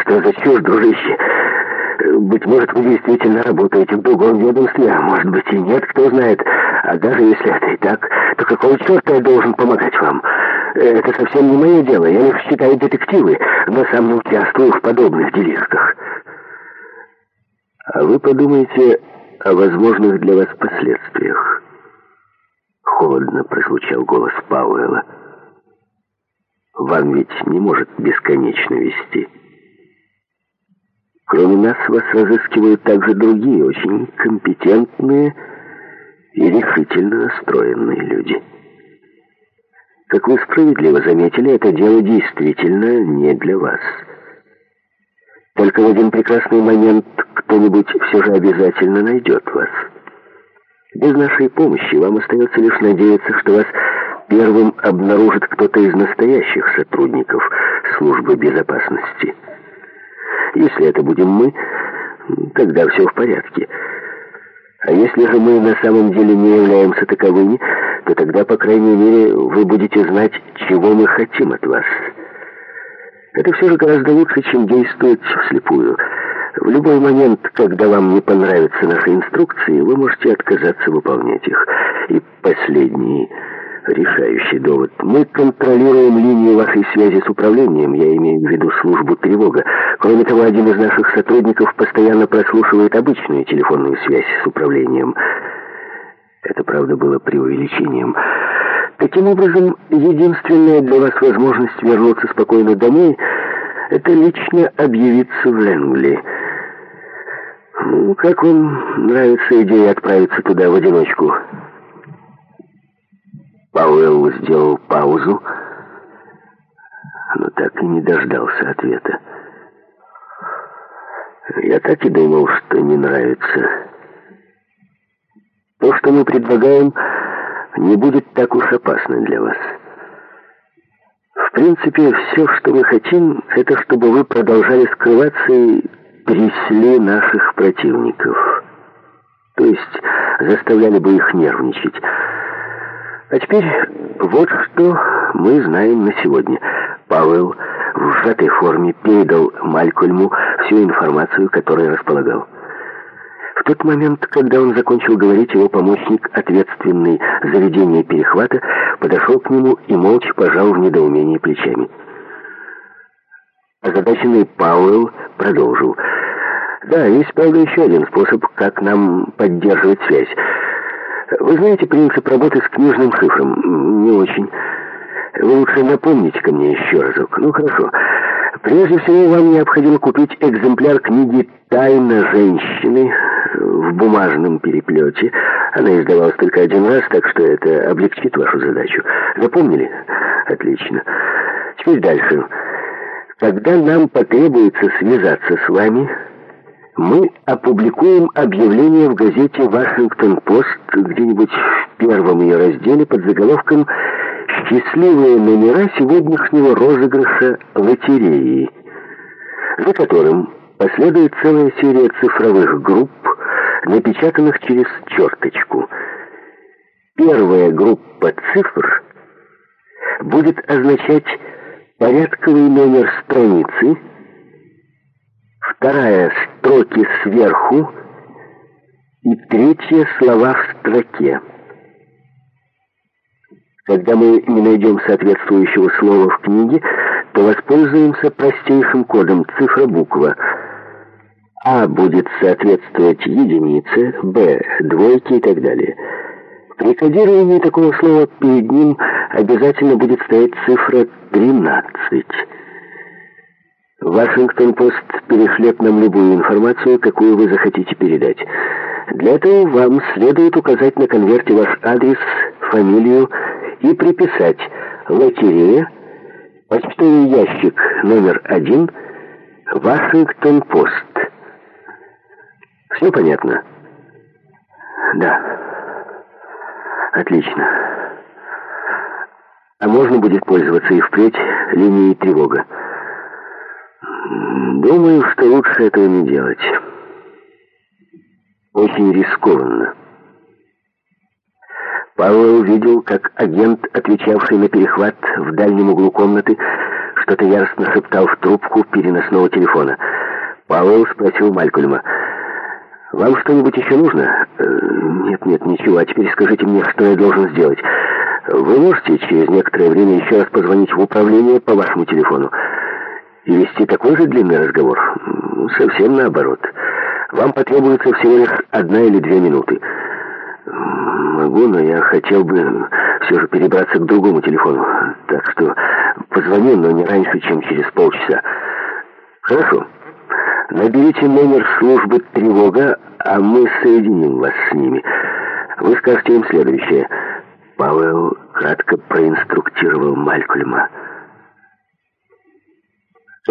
что за чушь, дружище? Быть может, вы действительно работаете в другом ведомстве, а может быть и нет, кто знает. А даже если это и так, то какого черта я должен помогать вам? Это совсем не мое дело. Я лишь читаю детективы, но сам не участвую в подобных делишках. А вы подумайте о возможных для вас последствиях. Холодно прозвучал голос Пауэлла. Вам ведь не может бесконечно вести. Кроме нас вас разыскивают также другие, очень компетентные и решительно настроенные люди. Как вы справедливо заметили, это дело действительно не для вас. Только в один прекрасный момент кто-нибудь все же обязательно найдет вас. Без нашей помощи вам остается лишь надеяться, что вас первым обнаружит кто-то из настоящих сотрудников службы безопасности. Если это будем мы, тогда все в порядке. А если же мы на самом деле не являемся таковыми, то тогда, по крайней мере, вы будете знать, чего мы хотим от вас. Это все же гораздо лучше, чем действовать вслепую. В любой момент, когда вам не понравятся наши инструкции, вы можете отказаться выполнять их. И последний решающий довод. Мы контролируем линию вашей связи с управлением, я имею в виду службу тревога. Кроме того, один из наших сотрудников постоянно прослушивает обычную телефонную связь с управлением. Это, правда, было преувеличением. Таким образом, единственная для вас возможность вернуться спокойно домой — это лично объявиться в Лэнгли. Как вам нравится идея отправиться туда в одиночку? Пауэлл сделал паузу, но так и не дождался ответа. Я так и думал, что не нравится. То, что мы предлагаем, не будет так уж опасно для вас. В принципе, все, что мы хотим, это чтобы вы продолжали скрываться и трясли наших противников. То есть заставляли бы их нервничать. А теперь вот что мы знаем на сегодня. Пауэлл в сжатой форме передал Малькольму всю информацию, которой располагал. В тот момент, когда он закончил говорить, его помощник, ответственный за ведение перехвата, подошел к нему и молча пожал в недоумении плечами. Озадаченный Пауэлл продолжил. Да, есть, правда, еще один способ, как нам поддерживать связь. Вы знаете принцип работы с книжным шифром? Не очень. Вы лучше напомните-ка мне еще разок. Ну, хорошо. Прежде всего, вам необходимо купить экземпляр книги «Тайна женщины» в бумажном переплете. Она издавалась только один раз, так что это облегчит вашу задачу. Запомнили? Отлично. Теперь дальше. Когда нам потребуется связаться с вами, мы опубликуем объявление в газете «Вашингтон-Пост» где-нибудь в первом ее разделе под заголовком «Счастливые номера сегодняшнего розыгрыша лотереи», за которым последует целая серия цифровых групп, напечатанных через черточку. Первая группа цифр будет означать порядковый номер страницы, вторая — строки сверху и третья — слова в строке. Когда мы не найдем соответствующего слова в книге, то воспользуемся простейшим кодом цифра-буква. А будет соответствовать единице, Б — двойке и так далее. При кодировании такого слова перед ним обязательно будет стоять цифра 13. Вашингтон-Пост перешлет нам любую информацию, какую вы захотите передать. Для этого вам следует указать на конверте ваш адрес, фамилию и приписать «Лотерея», почтовый ящик номер 1, Вашингтон-Пост. Все понятно? Да. Отлично. А можно будет пользоваться и впредь линией тревога? Думаю, что лучше этого не делать. Очень рискованно. Пауэлл видел, как агент, отвечавший на перехват в дальнем углу комнаты, что-то яростно шептал в трубку переносного телефона. Пауэлл спросил Малькольма: «Вам что-нибудь еще нужно?» «Нет, ничего. А теперь скажите мне, что я должен сделать. Вы можете через некоторое время еще раз позвонить в управление по вашему телефону и вести такой же длинный разговор?» «Совсем наоборот. Вам потребуется всего лишь 1 или 2 минуты». «Могу, но я хотел бы все же перебраться к другому телефону. Так что позвоню, но не раньше, чем через полчаса». «Хорошо. Наберите номер службы «Тревога», а мы соединим вас с ними. Вы скажете им следующее». Пауэлл кратко проинструктировал Малькольма.